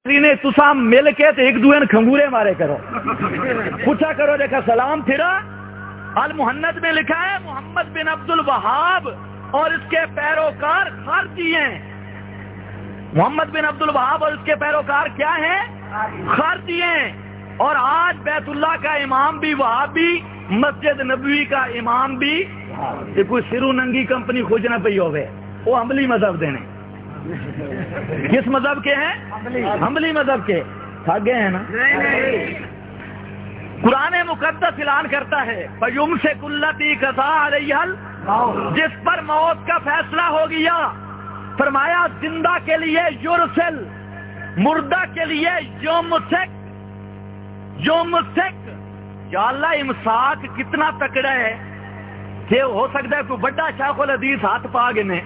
نے تسا مل کے تو ایک دوسرے کھنگورے مارے کرو، پوچھا کرو دیکھا سلام پھرا۔ المحنت میں لکھا ہے محمد بن عبد الوہاب اور اس کے پیروکار خارجی ہیں۔ محمد بن عبد الوہاب اور اس کے پیروکار کیا ہیں؟ خارجی ہیں۔ اور آج بیت اللہ کا امام بھی وہابی، مسجد نبوی کا امام بھی، یہ کوئی سرو ننگی کمپنی کھوجنا پی ہوئے، وہ عملی مذہب دینے۔ کس مذہب کے ہیں؟ حملی مذہب کے۔ تھک گئے ہیں نا؟ قرآن مقدس اعلان کرتا ہے فَيُمْسِكُ الَّتِي قَضَىٰ عَلَيْهَا الْمَوْتَ، جس پر موت کا فیصلہ ہو گیا، فرمایا زندہ کے لیے یرسل، مردہ کے لیے یمسک۔ یا اللہ امساک کتنا تکڑا ہے کہ ہو سکتا ہے کوئی بڑا شیخ الحدیث ہاتھ پا گنے،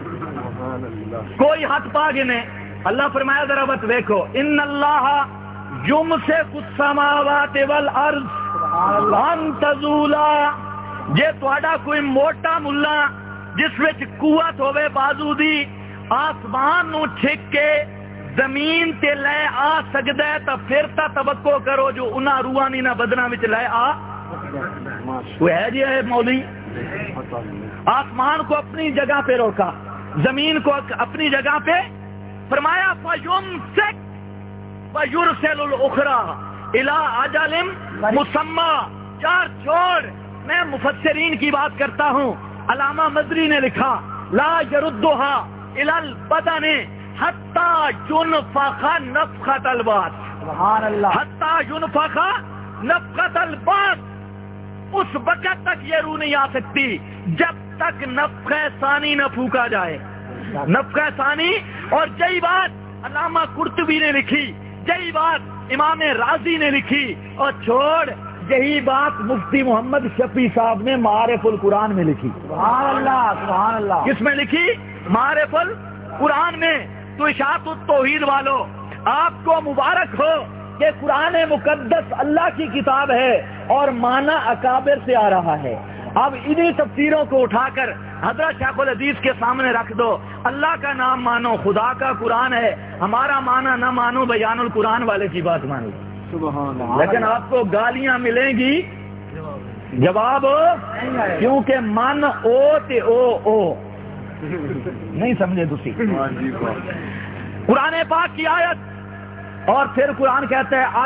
کوئی ہاتھ پا گنے۔ اللہ فرمایا ذرا بت دیکھو ان اللہ یمسک السماوات والارض ان تزولا، جے تہاڈا کوئی موٹا ملا جس وچ قوت ہوے بازو دی، آسمان نو چھک کے زمین تے لے آ سکدا ہے تو پھر تا توقع کرو جو انہاں روحانی نہ بدنا وچ لے آ کوئی ہے جی ہے مولوی؟ آسمان کو اپنی جگہ پہ روکا، زمین کو اپنی جگہ پہ، فرمایا فَيُمْسِكْ وَيُرْسِلُ الْأُخْرَى إِلَىٰ أَجَلٍ مُّسَمًّى۔ چار چھوڑ، میں مفسرین کی بات کرتا ہوں۔ علامہ مدری نے لکھا لا يردها إِلَى الْبَدَنِ حَتَّى يُنْفَخَ نَفْخَةَ الْبَعْثِ، سبحان اللہ، حَتَّى يُنْفَخَ نَفْخَةَ الْبَعْثِ، اس وقت تک یہ روح نہیں آ سکتی جب تک نفخہ ثانی نہ پھونکا جائے۔ نفخہ ثانی، اور یہی بات علامہ قرطبی نے لکھی، یہی بات امام رازی نے لکھی، اور چھوڑ یہی بات مفتی محمد شفیع صاحب نے معارف القرآن میں لکھی۔ سبحان اللہ، سبحان اللہ۔ کس میں لکھی؟ معارف القرآن میں۔ تو اشاعت التوحید والو، آپ کو مبارک ہو کہ قرآن مقدس اللہ کی کتاب ہے اور معنی اکابر سے آ رہا ہے۔ اب انہی تفسیروں کو اٹھا کر حضرت شیخ الحدیث کے سامنے رکھ دو، اللہ کا نام مانو، خدا کا قرآن ہے، ہمارا معنی نہ مانو، بیان القرآن والے کی بات مانو۔ لیکن آپ کو گالیاں ملیں گی، جواب کیونکہ من او تے او نہیں سمجھے تسی۔ قرآن پاک کی آیت، اور پھر قرآن کہتا ہے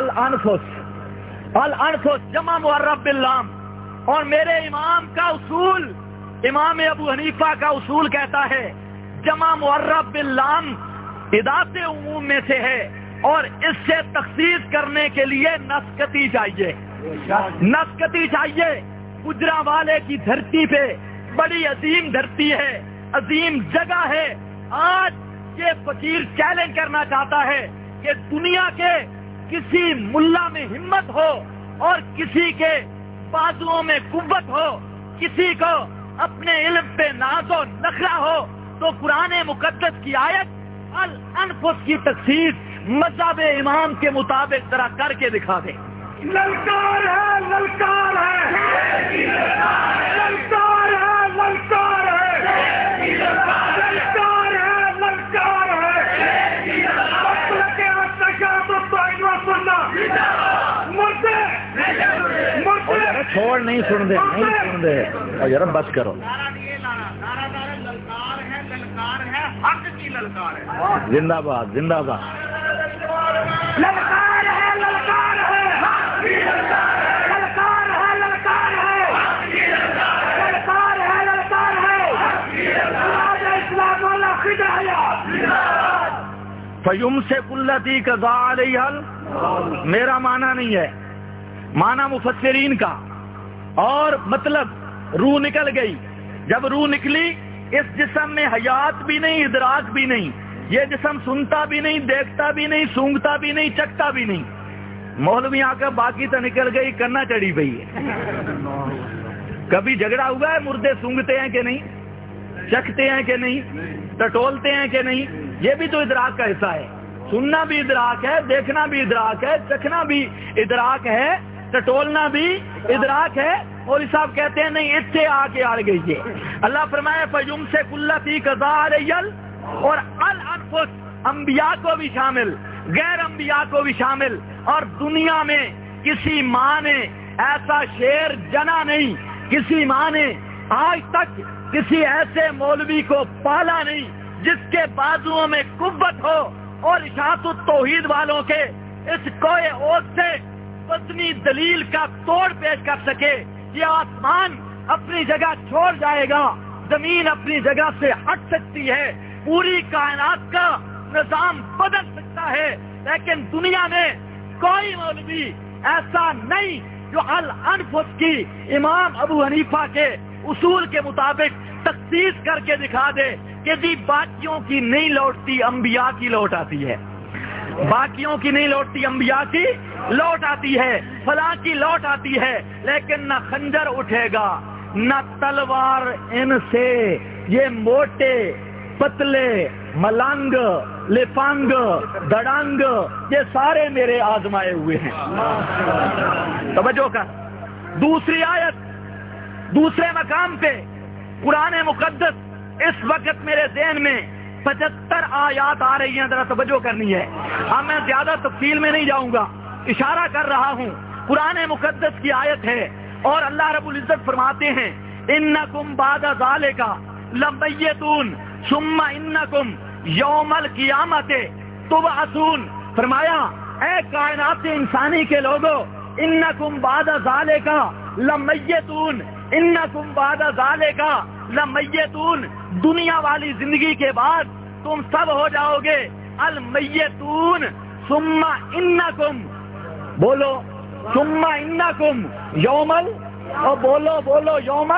الانفس جمع معرب باللام، اور میرے امام کا اصول، امام ابو حنیفہ کا اصول کہتا ہے جمع معرب باللام اضافت عموم میں سے ہے، اور اس سے تخصیص کرنے کے لیے نسکتی چاہیے، نسکتی چاہیے۔ گجرانوالے کی دھرتی پہ بڑی عظیم دھرتی ہے، عظیم جگہ ہے۔ آج یہ فقیر چیلنج کرنا چاہتا ہے کہ دنیا کے کسی ملا میں ہمت ہو اور کسی کے بازوؤں میں قوت ہو، کسی کو اپنے علم پہ ناز و نخرہ ہو، تو قرآن مقدس کی آیت الانفس کی تخصیص مذہب امام کے مطابق ذرا کر کے دکھا دے۔ للکار ہے، للکار ہے، للکار ہے، للکار ہے، للکار ہے، للکار ہے، مسلک اشاعت التوحید و سنت، مردے مردے چھوڑ، نہیں سن دے، نہیں سن دے، اور یار بس کرو۔ للکار ہے، للکار ہے، حق کی للکار ہے۔ زندہ باد، زندہ باد۔ للکار ہے، للکار ہے، حق کی للکار ہے، للکار ہے، للکار ہے، حق کی للکار ہے، للکار ہے، للکار ہے، حق کی للکار ہے، اسلام والا خدا ہے۔ فَيُمْسِكُ الَّتِي قَضَىٰ عَلَيْهَا، میرا معنی نہیں ہے، معنی مفسرین کا، اور مطلب روح نکل گئی۔ جب روح نکلی، اس جسم میں حیات بھی نہیں، ادراک بھی نہیں، یہ جسم سنتا بھی نہیں، دیکھتا بھی نہیں، سونگتا بھی نہیں، چکھتا بھی نہیں۔ مولوی آ کر باقی تو نکل گئی، کرنا چڑھی پئی ہے۔ کبھی جھگڑا ہوا ہے مردے سونگتے ہیں کہ نہیں، چکھتے ہیں کہ نہیں، ٹٹولتے ہیں کہ نہیں؟ یہ بھی تو ادراک کا حصہ ہے۔ سننا بھی ادراک ہے، دیکھنا بھی ادراک ہے، چکھنا بھی ادراک ہے، ٹٹولنا بھی ادراک ہے۔ اور صاحب کہتے ہیں نہیں، اتنے آ کے آڑ گئی ہے۔ اللہ فرمایا فَيُمْسِكُ الَّتِي قَضَىٰ عَلَيْهَا، اور الانفس انبیاء کو بھی شامل، غیر انبیاء کو بھی شامل. اور دنیا میں کسی ماں نے ایسا شیر جنا نہیں, کسی ماں نے آج تک کسی ایسے مولوی کو پالا نہیں جس کے بازوؤں میں قوت ہو اور اشاعت التوحید والوں کے اس کوئے اوت سے وزنی دلیل کا توڑ پیش کر سکے. یہ آسمان اپنی جگہ چھوڑ جائے گا, زمین اپنی جگہ سے ہٹ سکتی ہے, پوری کائنات کا نظام بدل سکتا ہے, لیکن دنیا میں کوئی مولوی ایسا نہیں جو الانفس کی امام ابو حنیفہ کے اصول کے مطابق تخصیص کر کے دکھا دے کہ جی باقیوں کی نہیں لوٹتی, انبیاء کی لوٹ آتی ہے, باقیوں کی نہیں لوٹتی, انبیاء کی لوٹ آتی ہے, فلاں کی لوٹ آتی ہے. لیکن نہ خنجر اٹھے گا نہ تلوار ان سے. یہ موٹے پتلے ملنگ لفنگ دڑنگ یہ سارے میرے آزمائے ہوئے ہیں. توجہ کر. دوسری آیت دوسرے مقام پہ قرآن مقدس اس وقت میرے ذہن میں 75 آیات آ رہی ہیں, ذرا توجہ کرنی ہے. اب میں زیادہ تفصیل میں نہیں جاؤں گا, اشارہ کر رہا ہوں. قرآن مقدس کی آیت ہے اور اللہ رب العزت فرماتے ہیں انکم بعد ذالک لمیتون ثم انکم یوم القیامت تبعثون. فرمایا اے کائنات انسانی کے لوگوں, انکم بعد ذالک لمیتون, انکم بعد ذالک لمیتون, دنیا والی زندگی کے بعد تم سب ہو جاؤ گے المیتون. ثم انکم, بولو ثم انکم یومل, اور بولو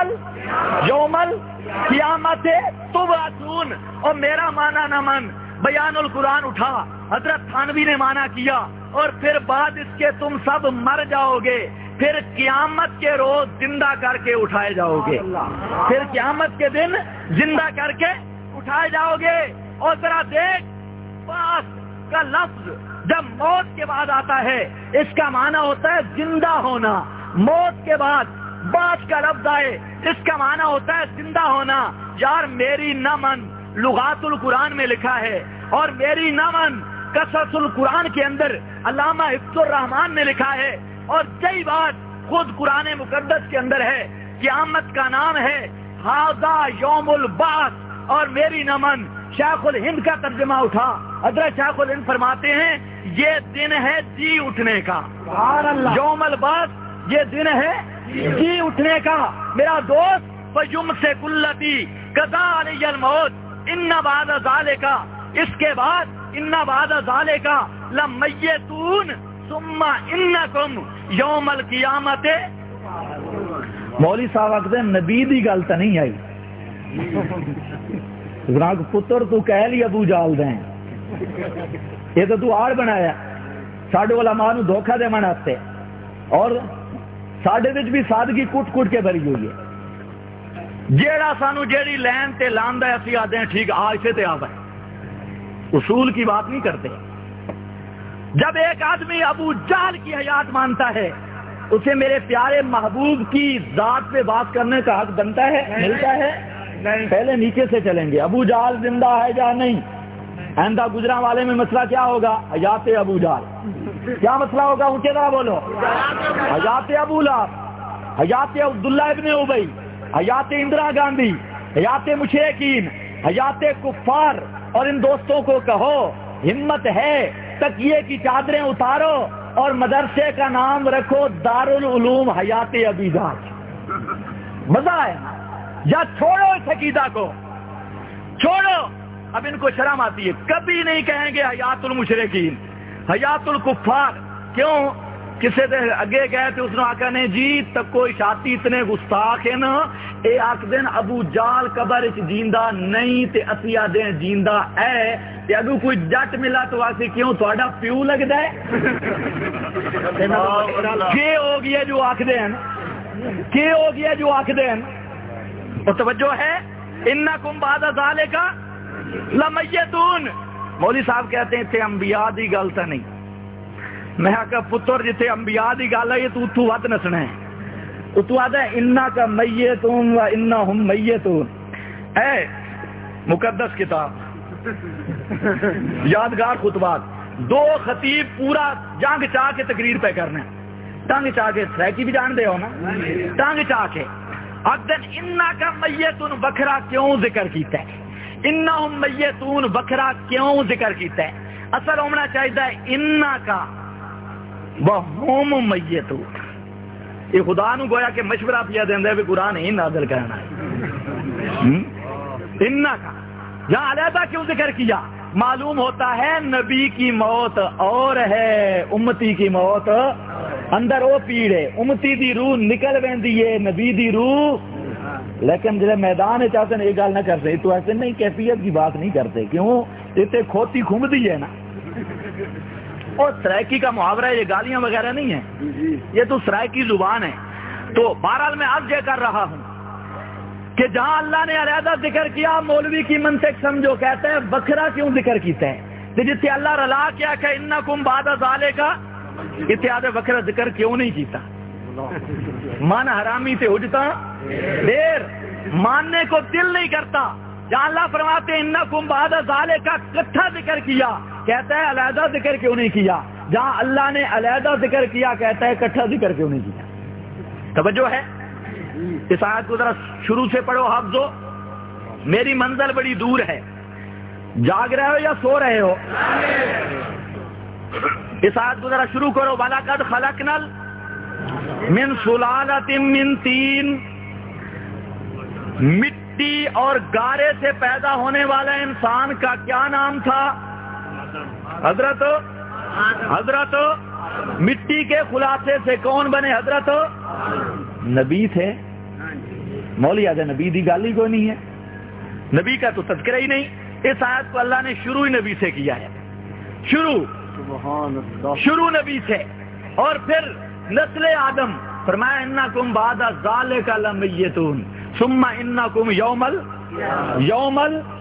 یومل قیامت تبعثون. اور میرا مانا نہ من, بیان القرآن اٹھا, حضرت تھانوی نے مانا کیا, اور پھر بعد اس کے تم سب مر جاؤ گے, پھر قیامت کے روز زندہ کر کے اٹھائے جاؤ گے, پھر قیامت کے دن زندہ کر کے اٹھائے جاؤ گے. اور ذرا دیکھ, باس کا لفظ جب موت کے بعد آتا ہے اس کا معنی ہوتا ہے زندہ ہونا. موت کے بعد باس کا لفظ آئے اس کا معنی ہوتا ہے زندہ ہونا. یار میری نہ من لغات القرآن میں لکھا ہے, اور میری نہ من قصص القرآن کے اندر علامہ حفظ الرحمان نے لکھا ہے, اور یہی بات خود قرآن مقدس کے اندر ہے. قیامت کا نام ہے ھذا یوم البعث. اور میری نہ من شیخ الہند کا ترجمہ اٹھا, حضرت شیخ الہند فرماتے ہیں یہ دن ہے جی اٹھنے کا. یوم البعث یہ دن ہے جی اٹھنے کا. میرا دوست فیمسک التی قضا علی الموت ان بعد ذالک, اس کے بعد ان بعد ذالک لمیتون ثم انکم یوم القیامت. مولوی صاحب آخر نبی دی گل تو نہیں آئی, پتر تو کہہ لی ابو جال دیں, یہ تو آڑ بنایا ساڈے علماء نو دھوکھا دے واسطے, اور ساڈے وچ بھی سادگی کٹ کٹ کے بھری ہوئی ہے. جیڑا سانو جیڑی لین تے لاندا ہے اسی آدھے ہیں ٹھیک آج سے تے آبا ہے, اصول کی بات نہیں کرتے. جب ایک آدمی ابو جہل کی حیات مانتا ہے اسے میرے پیارے محبوب کی ذات پہ بات کرنے کا حق بنتا ہے, ملتا ہے؟ پہلے نیچے سے چلیں گے. ابو جہل زندہ ہے یا نہیں؟ آئندہ گجرا والے میں مسئلہ کیا ہوگا؟ حیات ابو جہل. کیا مسئلہ ہوگا؟ اونچے طرح بولو. حیات ابو لہب, حیات عبداللہ ابن ابی, حیات اندرا گاندھی, حیات مشرکین, حیات کفار. اور ان دوستوں کو کہو ہمت ہے تکیے کی چادریں اتارو اور مدرسے کا نام رکھو دارالعلوم حیات ابی جہل. مزہ ہے یا چھوڑو اس عقیدہ کو, چھوڑو. اب ان کو شرم آتی ہے, کبھی نہیں کہیں گے حیات المشرکین حیات الکفار. کیوں؟ کسے دے اگے گئے تھے, اس نے آقا نے جی تک کوئی شاتی اتنے گستاخ ہیں نا, اے آخ دن ابو جال قبر اچ جیندہ نہیں تے اسی آدھے جیندہ ہے, تے اگو کوئی جٹ ملا تو آسی کیوں تھوڑا پیو لگتا ہے کہ ہو گیا جو آخ دین, کہ ہو گیا جو آخ دین. اور توجہ ہے انکم بعد ذالک لمیتون. مولوی صاحب کہتے ہیں تھے انبیاء دی گل تا نہیں. میں کہا پتر جتے انبیاء دی گل ہے یہ تو ود نسنا ہے. تو آدھا انکا میتون و انہم میتون. اے مقدس کتاب یادگار خطبات دو خطیب پورا جنگ چاہ کے تقریر پہ کرنا ہے، ٹانگ چاہ کے، سرائکی بھی جان دے ہو نا، ٹانگ چاہ کے اگن انا کا میتون بکھرا کیوں ذکر کیتا ہے، انہم میتون بکھرا کیوں ذکر کیتا ہے؟ اصل ہونا چاہیے انا کا وہم میتون، یہ خدا نو گویا کہ مشورہ پیا دیندے ہے بھی قرآن ہی نازل کرنا ہے۔ انا کا یہاں علیحدہ کیوں ذکر کیا؟ معلوم ہوتا ہے نبی کی موت اور ہے، امتی کی موت اندر وہ پیڑے، امتی دی روح نکل ویندی ہے، نبی دی روح، لیکن جب میدان چاہتے ہیں یہ گل نہ کرتے تو ایسے نہیں، کیفیت کی بات نہیں کرتے، کیوں؟ اتنے کھوتی کھمدی ہے نا، اور سرائکی کا محاورہ ہے، یہ گالیاں وغیرہ نہیں ہیں، یہ تو سرائکی زبان ہے۔ تو بہرحال میں عرض یہ کر رہا ہوں کہ جہاں اللہ نے علیحدہ ذکر کیا، مولوی کی منطق سمجھو، کہتا ہے بکھرا کیوں ذکر کیتا ہے؟ تو جتنے اللہ رلا کیا کہ انکم بعد ذالک اتحاد بکھرا ذکر کیوں نہیں کیتا؟ من حرامی تے حجتا دیر، ماننے کو دل نہیں کرتا۔ جہاں اللہ فرماتے ہیں انکم بعد ذالک کا کٹھا ذکر کیا، کہتا ہے علیحدہ ذکر کیوں نہیں کیا؟ جہاں اللہ نے علیحدہ ذکر کیا، کہتا ہے کٹھا ذکر کیوں نہیں کیا؟ توجہ ہے؟ اس آیت کو ذرا شروع سے پڑھو حافظو، میری منزل بڑی دور ہے، جاگ رہے ہو یا سو رہے ہو؟ اس آیت کو ذرا شروع کرو، وَلَقَدْ خَلَقْنَا مِن سُلَالَةٍ مِّن طِین، مٹی اور گارے سے پیدا ہونے والا انسان کا کیا نام تھا؟ حضرت مٹی کے خلاصے سے کون بنے؟ حضرت نبی تھے۔ مولوی آج نبی دی گل ہی کوئی نہیں ہے، نبی کا تو تذکرہ ہی نہیں۔ اس آیت کو اللہ نے شروع ہی نبی سے کیا ہے، شروع نبی سے، اور پھر نسل آدم فرمایا انکم بعد ذالک لمیتون ثم انکم یوم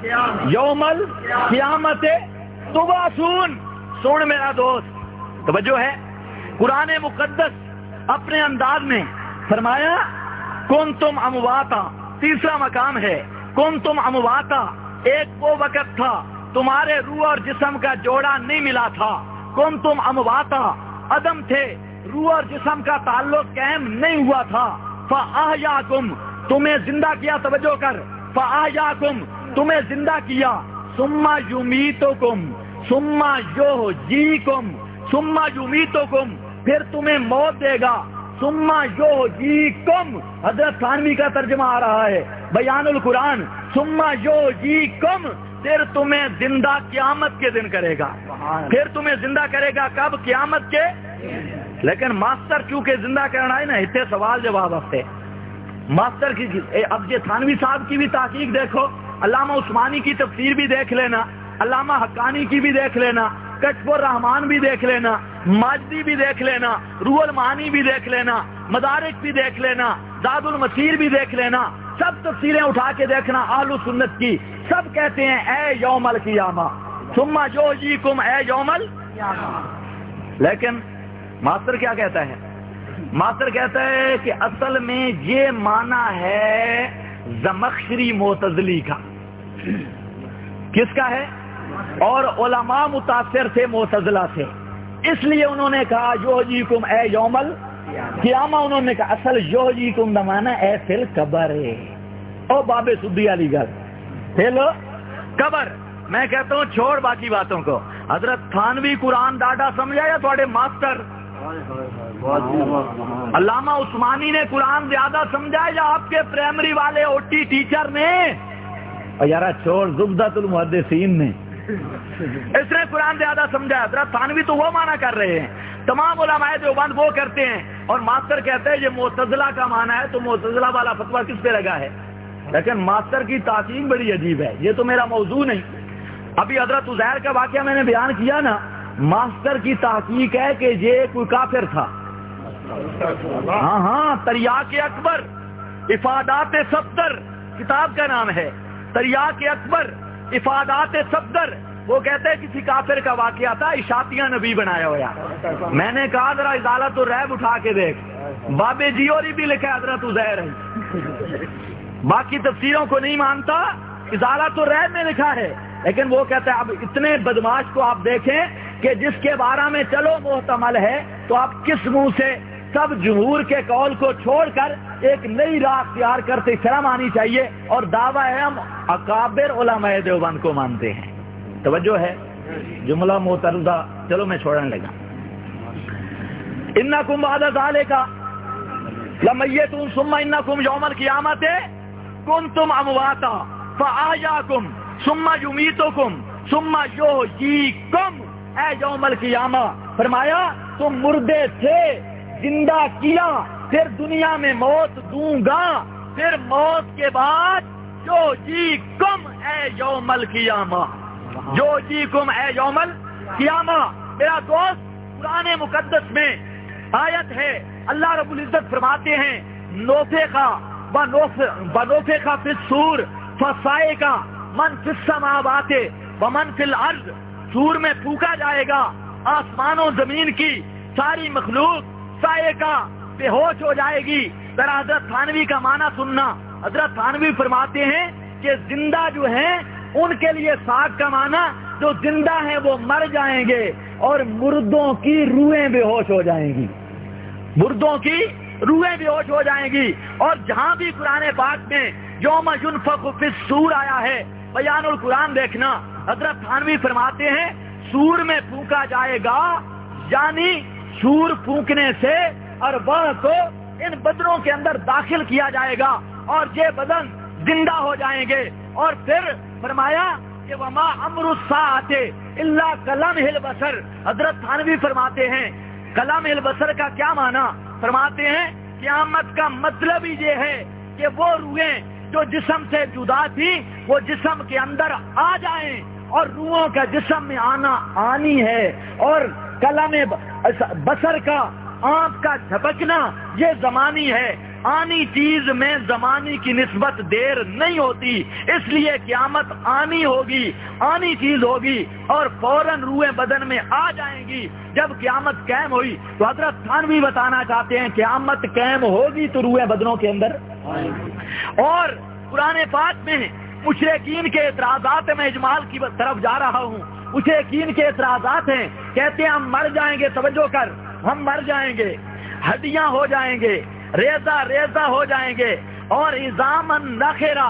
القیامت تبعثون۔ سن میرا دوست، توجہ ہے، قرآن مقدس اپنے انداز میں فرمایا کنتم امواتا، تیسرا مقام ہے کنتم امواتا، ایک وہ وقت تھا تمہارے روح اور جسم کا جوڑا نہیں ملا تھا، کنتم امواتا، عدم تھے، روح اور جسم کا تعلق قائم نہیں ہوا تھا، فاحیاکم، تمہیں زندہ کیا، توجہ کر، فاحیاکم، تمہیں زندہ کیا، ثم یمیتکم، ثم یحییکم، ثم یمیتکم، پھر تمہیں موت دے گا، ثم یحییکم، حضرت تھانوی کا ترجمہ آ رہا ہے بیان القرآن، ثم یحییکم، پھر تمہیں زندہ قیامت کے دن کرے گا، پھر تمہیں زندہ کرے گا کب؟ قیامت کے۔ لیکن ماسٹر چونکہ زندہ کرنا ہے نا، اتنے سوال جواب ہفتے ماسٹر کی، اب یہ تھانوی صاحب کی بھی تحقیق دیکھو، علامہ عثمانی کی تفسیر بھی دیکھ لینا، علامہ حقانی کی بھی دیکھ لینا، کشف الرحمان بھی دیکھ لینا، ماجدی بھی دیکھ لینا، روح المعانی بھی دیکھ لینا، مدارک بھی دیکھ لینا، زاد المسیر بھی دیکھ لینا، سب تفسیریں اٹھا کے دیکھنا اہل سنت کی، سب کہتے ہیں اے یوم القیامہ، ثم یحییکم، اے یوم القیامہ۔ لیکن ماسٹر کیا کہتا ہے؟ ماسٹر کہتا ہے کہ اصل میں یہ معنی ہے زمخشری معتزلی کا۔ کس کا ہے؟ اور علماء متاثر تھے معتزلہ سے، اس لیے انہوں نے کہا یحییکم اے یوم القیامہ، انہوں نے کہا اصل یحییکم دا معنی اے فی القبر ہے، او بابے سدی والی گل، فی القبر۔ میں کہتا ہوں چھوڑ باقی باتوں کو، حضرت تھانوی قرآن ڈاڈا سمجھا یا تھوڑے ماسٹر؟ علامہ عثمانی نے قرآن زیادہ سمجھا یا آپ کے پرائمری والے اوٹی ٹیچر نے؟ اور یارا چھوڑ، زبدۃ المحدثین نے، اس نے قرآن زیادہ سمجھا۔ حضرت تھانوی تو وہ معنی کر رہے ہیں، تمام علماء دیوبند وہ کرتے ہیں، اور ماسٹر کہتے ہیں یہ معتزلہ کا معنی ہے، تو معتزلہ والا فتویٰ کس پہ لگا ہے؟ لیکن ماسٹر کی تحقیق بڑی عجیب ہے، یہ تو میرا موضوع نہیں۔ ابھی حضرت عزیر کا واقعہ میں نے بیان کیا نا، ماسٹر کی تحقیق ہے کہ یہ کوئی کافر تھا۔ ہاں، تریاق اکبر افادات صفدر کتاب کا نام ہے، تریاق اکبر افادات صفدر۔ وہ کہتے ہیں کسی کافر کا واقعہ تھا، اشاعتیہ نبی بنایا ہوا۔ میں نے کہا ذرا ازالت الریب اٹھا کے دیکھ، بابے جیوری بھی لکھا حضرت عزیر ہے، باقی تفسیروں کو نہیں مانتا، ازالت الریب میں لکھا ہے۔ لیکن وہ کہتا ہے اب اتنے بدماش کو آپ دیکھیں کہ جس کے بارے میں چلو محتمل ہے، تو آپ کس منہ سے سب جمہور کے قول کو چھوڑ کر ایک نئی راہ اختیار کرتے شرم آنی چاہیے، اور دعویٰ ہے ہم اکابر علماء دیوبند کو مانتے ہیں۔ توجہ ہے؟ جملہ معترضہ چلو میں چھوڑنے لگا۔ انکم بعد ذالک لمیتون ثم انکم یوم القیامت کنتم امواتا فاحیاکم ثم یمیتکم ثم یحییکم۔ اے یوم القیامہ، فرمایا تم مردے تھے، زندہ کیا، پھر دنیا میں موت دوں گا، پھر موت کے بعد یحییکم اے یوم القیامہ، یحییکم اے یوم القیامہ۔ میرا دوست، قرآن مقدس میں آیت ہے، اللہ رب العزت فرماتے ہیں نوفخا ونوفخا فی الصور فصائق من فی السماوات ومن فی الارض۔ سور میں پھونکا جائے گا، آسمان و زمین کی ساری مخلوق صائقہ بے ہوش ہو جائے گی۔ ذرا حضرت تھانوی کا معنی سننا۔ حضرت تھانوی فرماتے ہیں کہ زندہ جو ہیں ان کے لیے ساق کا معنی جو زندہ ہیں وہ مر جائیں گے، اور مردوں کی روحیں بے ہوش ہو جائیں گی، مردوں کی روحیں بے ہوش ہو جائیں گی۔ اور جہاں بھی قرآن پاک میں یوم ینفخ فی الصور آیا ہے، بیان القرآن دیکھنا، حضرت تھانوی فرماتے ہیں سور میں پھونکا جائے گا، یعنی سور پھونکنے سے ارواح کو ان بدنوں کے اندر داخل کیا جائے گا، اور یہ بدن زندہ ہو جائیں گے۔ اور پھر فرمایا کہ وما امر الساعۃ الا کلمح البصر۔ حضرت تھانوی فرماتے ہیں کلام البصر کا کیا معنی؟ فرماتے ہیں قیامت کا مطلب ہی یہ ہے کہ وہ روحیں جو جسم سے جدا تھی وہ جسم کے اندر آ جائیں، اور روحوں کا جسم میں آنا آنی ہے، اور کلام بصر کا آنکھ کا جھپکنا یہ زمانی ہے۔ آنی چیز میں زمانی کی نسبت دیر نہیں ہوتی، اس لیے قیامت آنی ہوگی، آنی چیز ہوگی، اور فوراً روحیں بدن میں آ جائیں گی۔ جب قیامت قائم ہوئی تو حضرت تھانوی بتانا چاہتے ہیں قیامت قائم ہوگی تو روحیں بدنوں کے اندر آئیں گی۔ اور قرآن پاک میں مشرکین کے اعتراضات، میں اجمال کی طرف جا رہا ہوں، مشرکین کے اعتراضات ہیں، کہتے ہیں ہم مر جائیں گے، توجہ کر، ہم مر جائیں گے، ہڈیاں ہو جائیں گے، ریزہ ریزہ ہو جائیں گے، اور عظامن نخرا،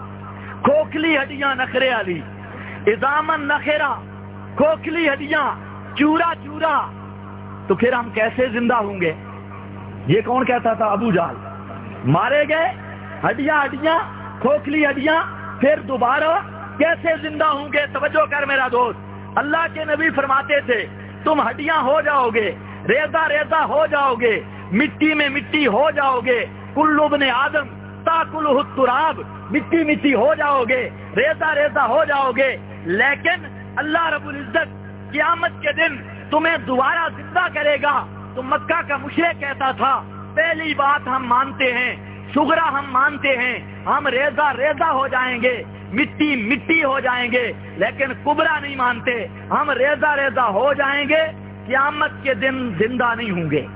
کھوکھلی ہڈیاں نخرے والی، عظامن نخرا، کھوکھلی ہڈیاں، چورا چورا، تو پھر ہم کیسے زندہ ہوں گے؟ یہ کون کہتا تھا؟ ابو جہل۔ مارے گئے، ہڈیاں ہڈیاں، کھوکھلی ہڈیاں، پھر دوبارہ کیسے زندہ ہوں گے؟ توجہ کر میرا دوست، اللہ کے نبی فرماتے تھے تم ہڈیاں ہو جاؤ گے، ریزہ ریزہ ہو جاؤ گے، مٹی میں مٹی ہو جاؤ گے، کل ابن آدم تاکلہ التراب، مٹی مٹی ہو جاؤ گے، ریزہ ریزہ ہو جاؤ گے، لیکن اللہ رب العزت قیامت کے دن تمہیں دوبارہ زندہ کرے گا۔ تو مکہ کا مشرک کہتا تھا پہلی بات ہم مانتے ہیں، صغرا ہم مانتے ہیں، ہم ریزہ ریزہ ہو جائیں گے، مٹی مٹی ہو جائیں گے، لیکن کبرا نہیں مانتے، ہم ریزہ ریزہ ہو جائیں گے، قیامت کے دن زندہ نہیں ہوں گے۔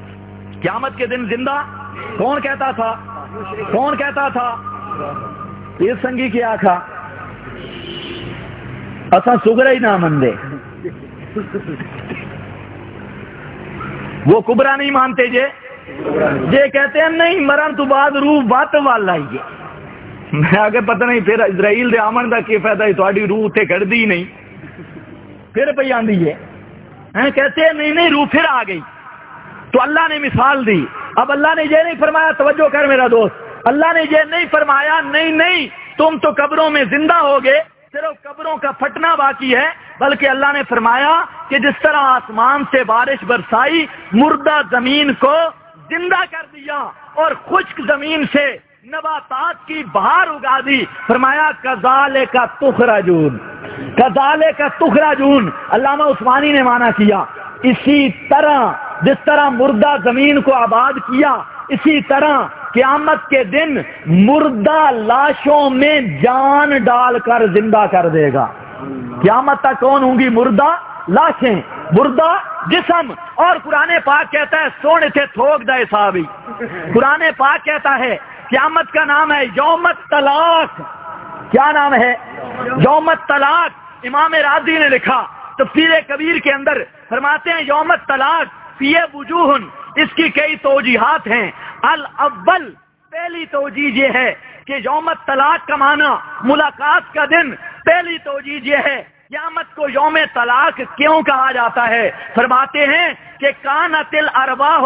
قیامت کے دن زندہ کون کہتا تھا؟ کون کہتا تھا؟ یہ سنگی کی آخا اصا سگرا ہی نہ مندے، وہ کبرا نہیں مانتے، جے کہتے ہیں نہیں مرن تو بعد روح بات وال آئیے۔ میں آگے پتہ نہیں پھر اسرائیل دے آمن کا کی فائدہ، تھوڑی روح تے کٹ دی نہیں، پھر پہ آندی ہے، کہتے ہیں نہیں نہیں روح پھر آ گئی۔ تو اللہ نے مثال دی۔ اب اللہ نے یہ نہیں فرمایا، توجہ کر میرا دوست، اللہ نے یہ نہیں فرمایا نہیں نہیں تم تو قبروں میں زندہ ہوگے، صرف قبروں کا پھٹنا باقی ہے، بلکہ اللہ نے فرمایا کہ جس طرح آسمان سے بارش برسائی، مردہ زمین کو زندہ کر دیا، اور خشک زمین سے نباتات کی بہار اگا دی، فرمایا کذالک تخرجون، کذالک تخرجون۔ علامہ عثمانی نے معنی کیا اسی طرح جس طرح مردہ زمین کو آباد کیا، اسی طرح قیامت کے دن مردہ لاشوں میں جان ڈال کر زندہ کر دے گا۔ قیامت تک کون ہوں گی؟ مردہ لاشیں، مردہ جسم۔ اور قرآن پاک کہتا ہے سونے تھے تھوک دے صحابی، قرآن پاک کہتا ہے قیامت کا نام ہے یوم الطلاق۔ کیا نام ہے؟ یوم الطلاق۔ امام راضی نے لکھا تفسیر کبیر کے اندر فرماتے ہیں یوم الطلاق فیہ وجوہ، اس کی کئی توجیحات ہیں۔ الاول، پہلی توجیہ یہ ہے کہ یوم الطلاق کا معنی ملاقات کا دن، پہلی توجیہ یہ ہے قیامت کو یوم طلاق کیوں کہا جاتا ہے؟ فرماتے ہیں کہ کانت الارواح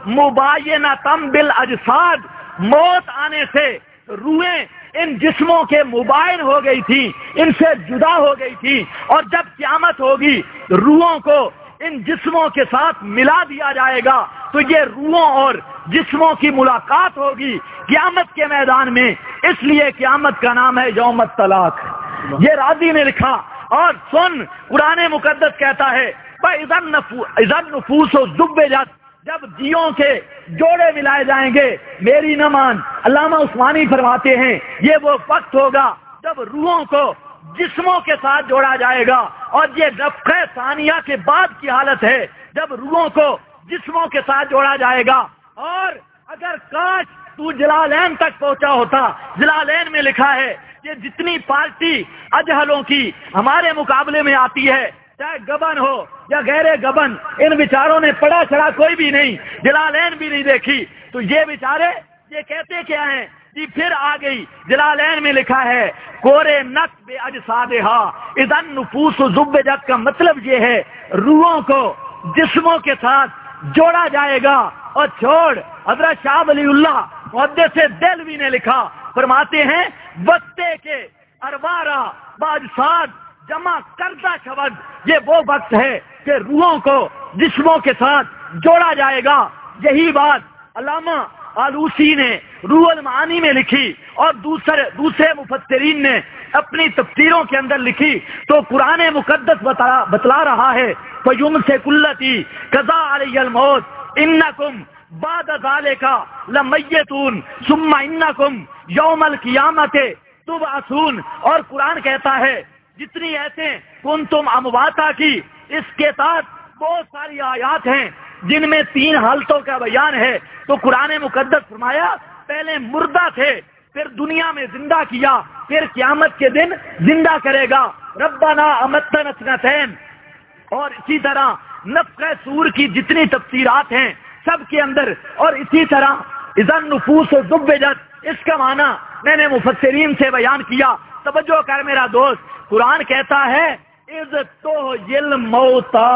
مباینۃ بالاجساد، موت آنے سے روحیں ان جسموں کے مباین ہو گئی تھی، ان سے جدا ہو گئی تھی، اور جب قیامت ہوگی روحوں کو ان جسموں کے ساتھ ملا دیا جائے گا تو یہ روحوں اور جسموں کی ملاقات ہوگی قیامت کے میدان میں، اس لیے قیامت کا نام ہے یوم الطلاق۔ یہ راضی نے لکھا۔ اور سن، قرآن مقدس کہتا ہے اِذَا النُّفُوسُ زُوِّجَتْ، جب جیوں کے جوڑے ملائے جائیں گے میری نہ مان۔ علامہ عثمانی فرماتے ہیں یہ وہ وقت ہوگا جب روحوں کو جسموں کے ساتھ جوڑا جائے گا، اور یہ نفخہ ثانیہ کے بعد کی حالت ہے جب روحوں کو جسموں کے ساتھ جوڑا جائے گا۔ اور اگر کاش تو جلالین تک پہنچا ہوتا، جلالین میں لکھا ہے کہ جتنی پارٹی اجہلوں کی ہمارے مقابلے میں آتی ہے، چاہے گبن ہو یا غیر گبن، ان بیچاروں نے پڑھا چڑھا کوئی بھی نہیں، جلالین بھی نہیں دیکھی، تو یہ بیچارے یہ کہتے کیا ہیں جی؟ پھر آ گئی جلالین میں لکھا ہے کورے نت بے اجسادہا اذا النفوس زوجت، کا مطلب یہ ہے روحوں کو جسموں کے ساتھ جوڑا جائے گا۔ اور چھوڑ، حضرت شاہ ولی اللہ محدث دہلوی نے لکھا، فرماتے ہیں وقتے کے اروارا باجساد جمع کردہ شود، یہ وہ وقت ہے کہ روحوں کو جسموں کے ساتھ جوڑا جائے گا۔ یہی بات علامہ آلوسی نے روح المعانی میں لکھی، اور دوسرے مفسرین نے اپنی تفسیروں کے اندر لکھی، تو قرآن مقدس بتلا رہا ہے فَيُمْسِكُ الَّتِي قَضَىٰ عَلَيْهَا الْمَوْتَ إِنَّكُمْ بعد ذَلِكَ لَمَيِّتُونَ ثُمَّ إِنَّكُمْ يَوْمَ الْقِيَامَةِ تُبْعَثُونَ۔ اور قرآن کہتا ہے جتنی ایتیں کنتم امواتا کی، اس کے ساتھ بہت ساری آیات ہیں جن میں 3 حالتوں کا بیان ہے۔ تو قرآن مقدس فرمایا پہلے مردہ تھے، پھر دنیا میں زندہ کیا، پھر قیامت کے دن زندہ کرے گا۔ ربنا امتنا اثنتین، اور اسی طرح نفخہ صور کی جتنی تفسیرات ہیں سب کے اندر، اور اسی طرح اذا النفوس زوجت، اس کا معنی میں نے مفسرین سے بیان کیا۔ توجہ کر میرا دوست، قرآن کہتا ہے اذ تحیی الموتى،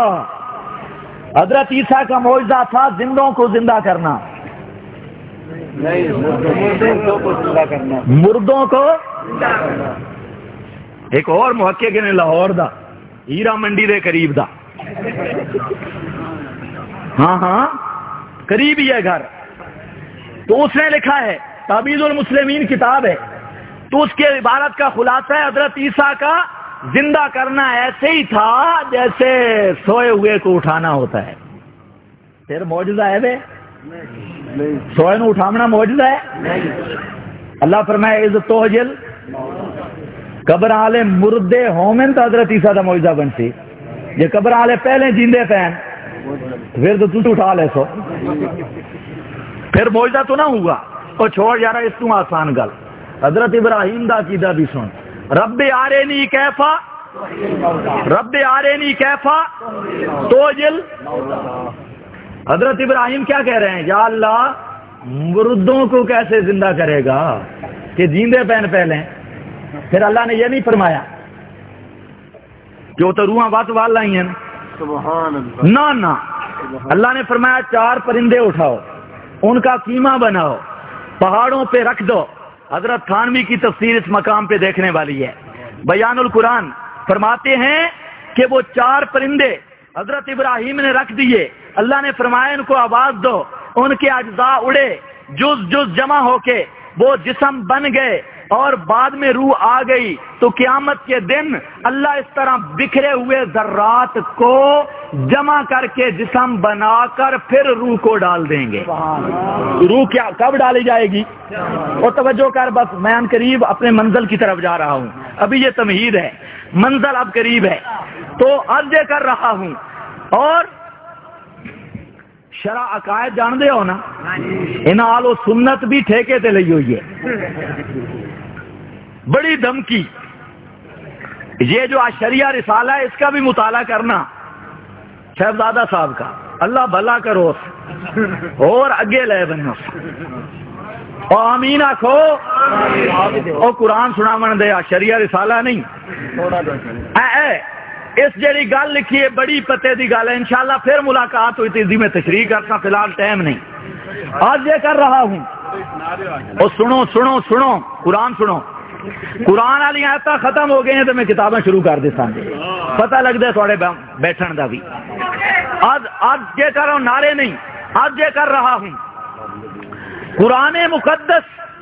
حضرت عیسیٰ کا معجزہ تھا زندوں کو زندہ کرنا، مردوں کو۔ ایک اور محقق نے لاہور دا، ہیرا منڈی دے قریب دا، ہاں قریب ہی ہے گھر، تو اس نے لکھا ہے تعبیر المسلمین کتاب ہے، تو اس کے عبارت کا خلاصہ ہے حضرت عیسیٰ کا زندہ کرنا ایسے ہی تھا جیسے سوئے ہوئے کو اٹھانا ہوتا ہے۔ پھر معجزہ ہے بے؟ سوئے نو اٹھانا معجزہ ہے؟ اللہ فرمائے اذ تحیل قبر آلے مردے ہومن، تو حضرت عیسیٰ دا معجزہ بنتی، یہ قبر آلے پہلے جیندے پہن، پھر تو اٹھا لے سو، پھر معجزہ تو نہ ہوا۔ اور چھوڑ یارا اس تو آسان گل، حضرت ابراہیم دا عقیدہ بھی سن، رب آرینی کیفا، رب آرینی کیفا توجل۔ حضرت ابراہیم کیا کہہ رہے ہیں؟ یا اللہ مردوں کو کیسے زندہ کرے گا کہ جیندے پہن پہلے؟ پھر اللہ نے یہ نہیں فرمایا کہ وہ تو روحاں بات والا ہی ہیں، نہ اللہ نے فرمایا 4 پرندے اٹھاؤ، ان کا قیمہ بناؤ، پہاڑوں پہ رکھ دو۔ حضرت تھانوی کی تفسیر اس مقام پہ دیکھنے والی ہے، بیان القرآن فرماتے ہیں کہ وہ 4 پرندے حضرت ابراہیم نے رکھ دیے، اللہ نے فرمایا ان کو آواز دو، ان کے اجزاء اڑے، جز جمع ہو کے وہ جسم بن گئے، اور بعد میں روح آ گئی۔ تو قیامت کے دن اللہ اس طرح بکھرے ہوئے ذرات کو جمع کر کے جسم بنا کر پھر روح کو ڈال دیں گے۔ روح کیا کب ڈالی جائے گی؟ اور توجہ کر، بس میں ان قریب اپنے منزل کی طرف جا رہا ہوں، ابھی یہ تمہید ہے، منزل اب قریب ہے، تو عرض کر رہا ہوں۔ اور شرع عقائد جان دے ہو نا، ان آل و سنت بھی ٹھیکے تے لئی ہوئی ہے، بڑی دھمکی یہ جو شریعہ رسالہ ہے اس کا بھی مطالعہ کرنا صاحبزادہ صاحب کا، اللہ بھلا کرو اور اگے لے بنو اور آمین آکھو اور قرآن سنا من دے شریعہ رسالہ نہیں۔ اس جڑی گل لکھی ہے بڑی پتے دی گل ہے، انشاءاللہ پھر ملاقات ہوئی تھی میں تشریح کرتا، فی الحال ٹائم نہیں۔ آج یہ کر رہا ہوں اور سنو سنو سنو قرآن سنو، قرآن والی آیت ختم ہو گئے ہیں تو میں کتابیں شروع کر دیتا ہوں، پتہ لگتا ہے تھوڑے بیٹھن کا بھی۔ آج یہ کر رہا ہوں، نعرے نہیں، آج یہ کر رہا ہوں قرآن مقدس۔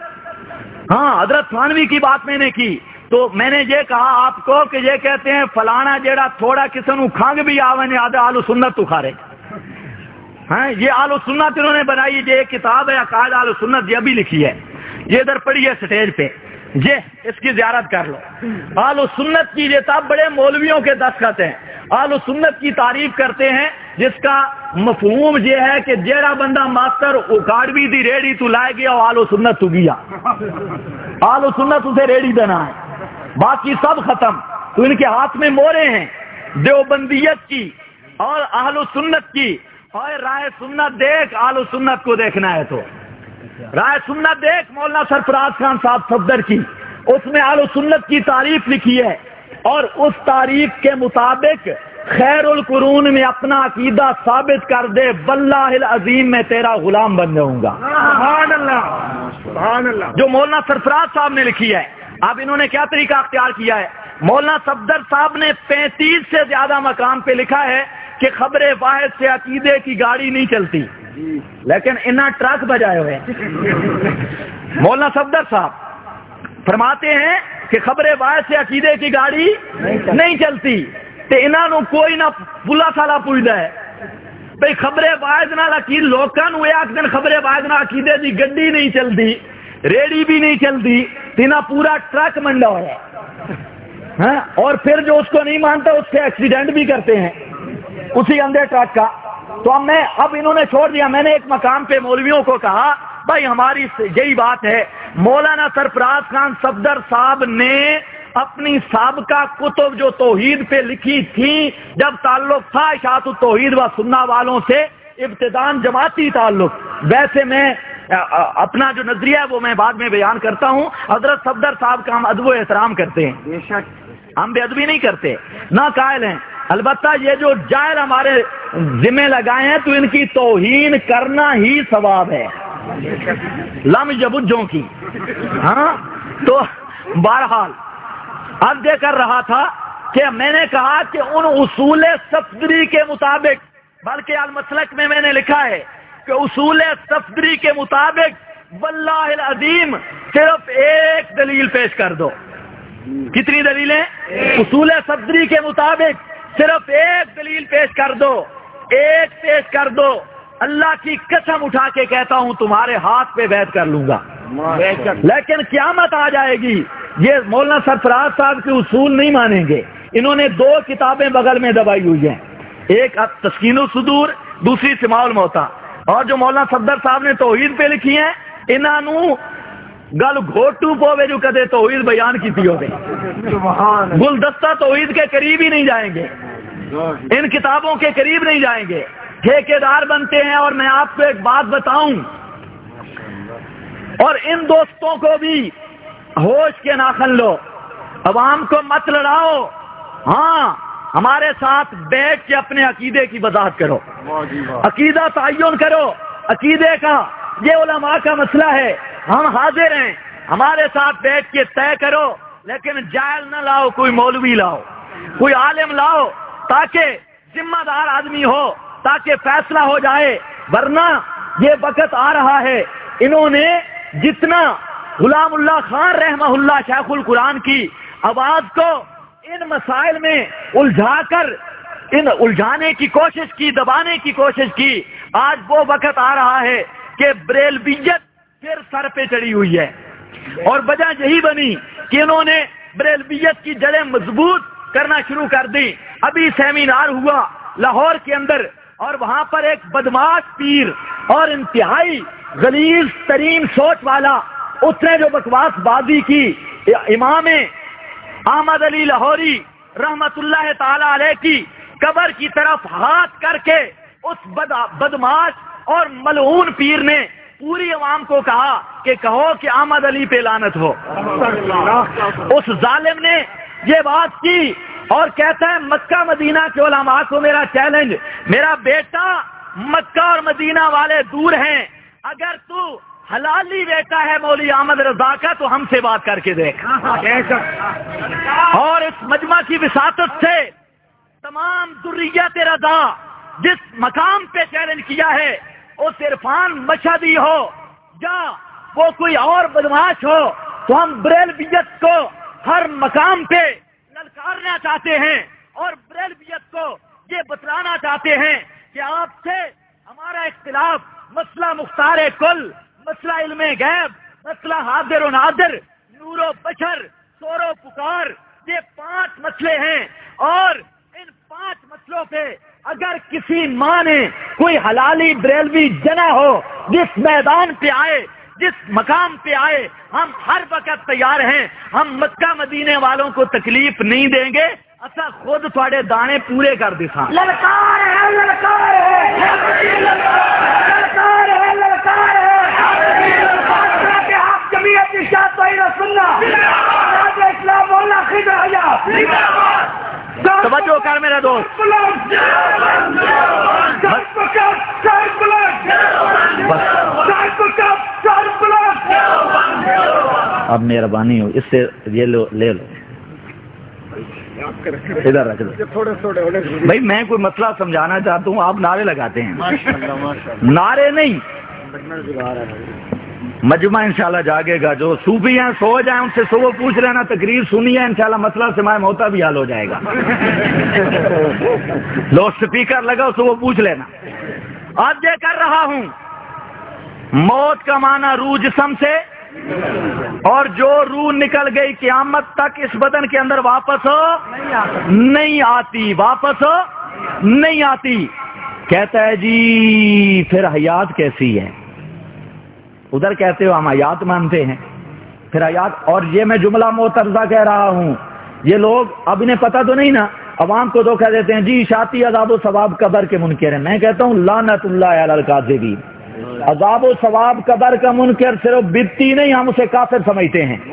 ہاں حضرت تھانوی کی بات میں نے کی تو میں نے یہ کہا آپ کو کہ یہ کہتے ہیں فلانا جیڑا تھوڑا کسی نو کھنگ بھی آوے آدھا آلو سنت تو کھارے، ہاں یہ آلو سنت انہوں نے بنائی، یہ ایک کتاب ہے عقائد آلو سنت، یہ بھی لکھی ہے، یہ ادھر پڑھی ہے سٹیج پہ، یہ اس کی زیارت کر لو۔ آلو سنت کی یہ تب بڑے مولویوں کے دستخط ہیں، آلو سنت کی تعریف کرتے ہیں جس کا مفہوم یہ ہے کہ جیڑا بندہ ماسٹر اکاڑوی دی ریڑی تو لائے گیا وہ آلو سنت تو گیا، آلو سنت اسے ریڑی دینا ہے، باقی سب ختم۔ تو ان کے ہاتھ میں مورے ہیں دیوبندیت کی اور اہل سنت کی، اور رائے سنت دیکھ، اہل سنت کو دیکھنا ہے تو رائے سنت دیکھ مولانا سرفراز خان صاحب صفدر کی، اس میں اہل سنت کی تعریف لکھی ہے، اور اس تعریف کے مطابق خیر القرون میں اپنا عقیدہ ثابت کر دے، واللہ العظیم میں تیرا غلام بن جاؤں گا۔ سبحان اللہ سبحان اللہ، جو مولانا سرفراز صاحب نے لکھی ہے۔ اب انہوں نے کیا طریقہ اختیار کیا ہے، مولانا صفدر صاحب نے 35 سے زیادہ مقام پہ لکھا ہے کہ خبر واحد سے عقیدے کی گاڑی نہیں چلتی، لیکن انہاں ٹرک بجائے ہوئے مولانا صفدر صاحب فرماتے ہیں کہ خبر واحد سے عقیدے کی گاڑی نہیں چلتی، تے انہاں نو کوئی نہ پلا سالا پوچھدا ہے بھئی خبر واحد نال عقید لوکاں نو ایک دن خبر واحد نال عقیدے دی گڈی نہیں چلتی، ریڑی بھی نہیں چلتی، تینا پورا ٹرک منڈا ہوا ہے، اور پھر جو اس کو نہیں مانتا اس سے ایکسیڈنٹ بھی کرتے ہیں اسی اندھے ٹرک کا۔ تو اب انہوں نے چھوڑ دیا۔ میں نے ایک مقام پہ مولویوں کو کہا بھائی ہماری یہی بات ہے، مولانا سرفراز خان صفدر صاحب نے اپنی سابقہ کتب جو توحید پہ لکھی تھی، جب تعلق تھا اشاعت التوحید و سنہ والوں سے، ابتدان جماعتی تعلق، ویسے میں اپنا جو نظریہ ہے وہ میں بعد میں بیان کرتا ہوں۔ حضرت صفدر صاحب کا ہم ادب و احترام کرتے ہیں، بے شک ہم بے ادبی نہیں کرتے، نہ قائل ہیں، البتہ یہ جو جائر ہمارے ذمہ لگائے ہیں تو ان کی توہین کرنا ہی ثواب ہے، لم یبجوں کی۔ ہاں تو بہرحال اب یہ کر رہا تھا کہ میں نے کہا کہ ان اصول صفدری کے مطابق، بلکہ المسلک میں نے لکھا ہے کہ اصول صفدری کے مطابق واللہ العظیم صرف ایک دلیل پیش کر دو۔ کتنی دلیلیں؟ اصول صفدری کے مطابق صرف ایک دلیل پیش کر دو، ایک پیش کر دو، اللہ کی قسم اٹھا کے کہتا ہوں تمہارے ہاتھ پہ بیعت کر لوں گا۔ لیکن قیامت آ جائے گی، یہ مولانا سرفراز صاحب کے اصول نہیں مانیں گے۔ انہوں نے 2 کتابیں بغل میں دبائی ہوئی ہیں، ایک تسکین الصدور، دوسری سماع الموتا، اور جو مولانا صفدر صاحب نے توحید پہ لکھی ہیں انہوں گل گھوٹو پوے جو کدے توحید بیان کی ہوگی، گلدستہ توحید کے قریب ہی نہیں جائیں گے، ان کتابوں کے قریب نہیں جائیں گے، ٹھیکیدار بنتے ہیں۔ اور میں آپ کو ایک بات بتاؤں، اور ان دوستوں کو بھی ہوش کے ناخن لو، عوام کو مت لڑاؤ، ہاں ہمارے ساتھ بیٹھ کے اپنے عقیدے کی وضاحت کرو، عقیدہ تعین کرو، عقیدے کا یہ علماء کا مسئلہ ہے، ہم حاضر ہیں، ہمارے ساتھ بیٹھ کے طے کرو، لیکن جاہل نہ لاؤ، کوئی مولوی لاؤ، کوئی عالم لاؤ، تاکہ ذمہ دار آدمی ہو، تاکہ فیصلہ ہو جائے، ورنہ یہ وقت آ رہا ہے۔ انہوں نے جتنا غلام اللہ خان رحمہ اللہ شیخ القرآن کی آواز کو ان مسائل میں الجھا کر الجھانے کی کوشش کی، دبانے کی کوشش کی، آج وہ وقت آ رہا ہے کہ بریلویت پھر سر پہ چڑھی ہوئی ہے، اور وجہ یہی بنی کہ انہوں نے بریلویت کی جڑیں مضبوط کرنا شروع کر دی۔ ابھی سیمینار ہوا لاہور کے اندر، اور وہاں پر ایک بدماش پیر اور انتہائی غلیظ ترین سوچ والا، اس نے جو بکواس بازی کی، امام احمد علی لاہوری رحمت اللہ تعالی علیہ کی قبر کی طرف ہاتھ کر کے اس بدماش اور ملعون پیر نے پوری عوام کو کہا کہ کہو کہ احمد علی پہ لعنت ہو. اس ظالم نے یہ بات کی اور کہتا ہے مکہ مدینہ کے علماء کو میرا چیلنج، میرا بیٹا مکہ اور مدینہ والے دور ہیں، اگر تو حلالی بیٹا ہے مولوی احمد رضا کا تو ہم سے بات کر کے دیکھ. اور اس مجمع کی وساطت سے تمام ذریت رضا جس مقام پہ چیلنج کیا ہے، اس عرفان مشہدی ہو یا وہ کوئی اور بدماش ہو، تو ہم بریلویت کو ہر مقام پہ للکارنا چاہتے ہیں اور بریلویت کو یہ بتلانا چاہتے ہیں کہ آپ سے ہمارا اختلاف مسئلہ مختار کل، مسئلہ علم غیب، مسئلہ حاضر و نادر، نور و بشر، سور و پکار، یہ 5 مسئلے ہیں. اور ان 5 مسئلوں پہ اگر کسی ماں نے کوئی حلالی بریلوی جنا ہو، جس میدان پہ آئے، جس مقام پہ آئے، ہم ہر وقت تیار ہیں. ہم مکہ مدینے والوں کو تکلیف نہیں دیں گے، اصا خود تھوڑے دانے پورے کر دکھا. للکار ہے، للکار ہے، للکار ہے، للکار ہے. آپ جمعیت ارشاد توحید و سنت، اسلام مولانا خضر حیات، توجہ کر میرا دوست. اب مہربانی ہو اس سے یہ لے لو، ادھر رکھ دو بھائی. میں کوئی مسئلہ سمجھانا چاہتا ہوں، آپ نعرے لگاتے ہیں. نعرے نہیں، مجمع انشاءاللہ جاگے گا. جو صوفی ہیں سو جائیں، ان سے صبح پوچھ لینا، تقریر سنی ہے انشاءاللہ مسئلہ سماع موتا بھی حل ہو جائے گا. لو سپیکر لگا صبح پوچھ لینا. آج یہ کر رہا ہوں، موت کا معنی روح جسم سے، اور جو روح نکل گئی قیامت تک اس بدن کے اندر واپس نہیں آتی، واپس نہیں آتی. کہتا ہے جی پھر حیات کیسی ہے؟ ادھر کہتے ہو ہم حیات مانتے ہیں، پھر حیات. اور یہ میں جملہ معترضہ کہہ رہا ہوں. یہ لوگ اب انہیں پتہ تو نہیں نا، عوام کو دھوکہ دیتے ہیں جی اشاعتی عذاب و ثواب قبر کے منکر ہیں. میں کہتا ہوں لعنت اللہ علی الکاذبین. عذاب و ثواب قبر کا منکر صرف بدتی نہیں، ہم اسے کافر سمجھتے ہیں.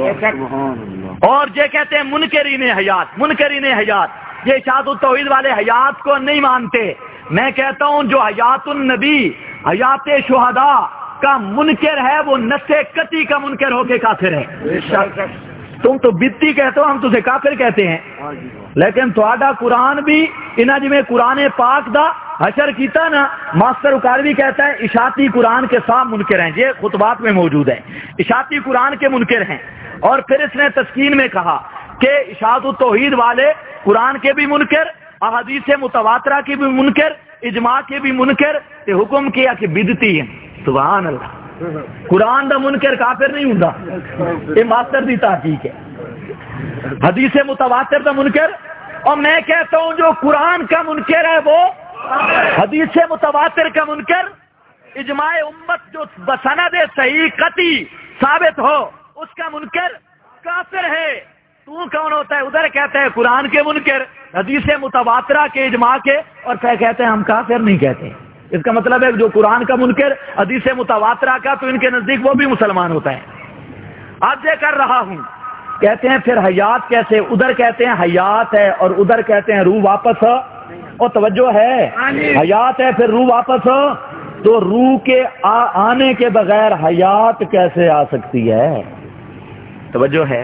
اور یہ کہتے ہیں منکرین حیات، منکرین حیات. یہ اشاعت التوحید والے حیات کو نہیں مانتے. میں کہتا ہوں جو حیات النبی، حیات شہداء کا منکر ہے، وہ نص قطعی کا منکر ہو کے کافر ہے. تم تو بدتی کہتے ہو، ہم تجھے کافر کہتے ہیں. لیکن تھوڑا قرآن بھی انہاں جی میں قرآن پاک دا حشر کیتا نا، ماسٹر اکاروی کہتا ہے اشاعتی قرآن کے ساتھ منکر ہیں. یہ خطبات میں موجود ہے، اشاعتی قرآن کے منکر ہیں. اور پھر اس نے تسکین میں کہا کہ اشاعت التوحید والے قرآن کے بھی منکر، احادیث متواترہ کی بھی منکر، اجماع کے بھی منکر، تے حکم کیا کہ بدتی ہیں. سبحان اللہ. قرآن دا منکر کافر نہیں ہوں، یہ ماسٹر دی تحقیق ہے. حدیث متواتر دا منکر، اور میں کہتا ہوں جو قرآن کا منکر ہے وہ حدیث متواتر کا منکر، اجماع امت جو بسند صحیح قطعی ثابت ہو اس کا منکر کافر ہے. تو کون ہوتا ہے؟ ادھر کہتے ہیں قرآن کے منکر، حدیث متواترہ کے، اجماع کے، اور پھر کہتے ہیں ہم کافر نہیں کہتے. اس کا مطلب ہے جو قرآن کا منکر، حدیث متواترہ کا، تو ان کے نزدیک وہ بھی مسلمان ہوتا ہے. آج یہ کر رہا ہوں. کہتے ہیں پھر حیات کیسے؟ ادھر کہتے ہیں حیات ہے اور ادھر کہتے ہیں روح واپس ہو. اور توجہ ہے، حیات ہے پھر روح واپس ہو، تو روح کے آنے کے بغیر حیات کیسے آ سکتی ہے؟ توجہ ہے.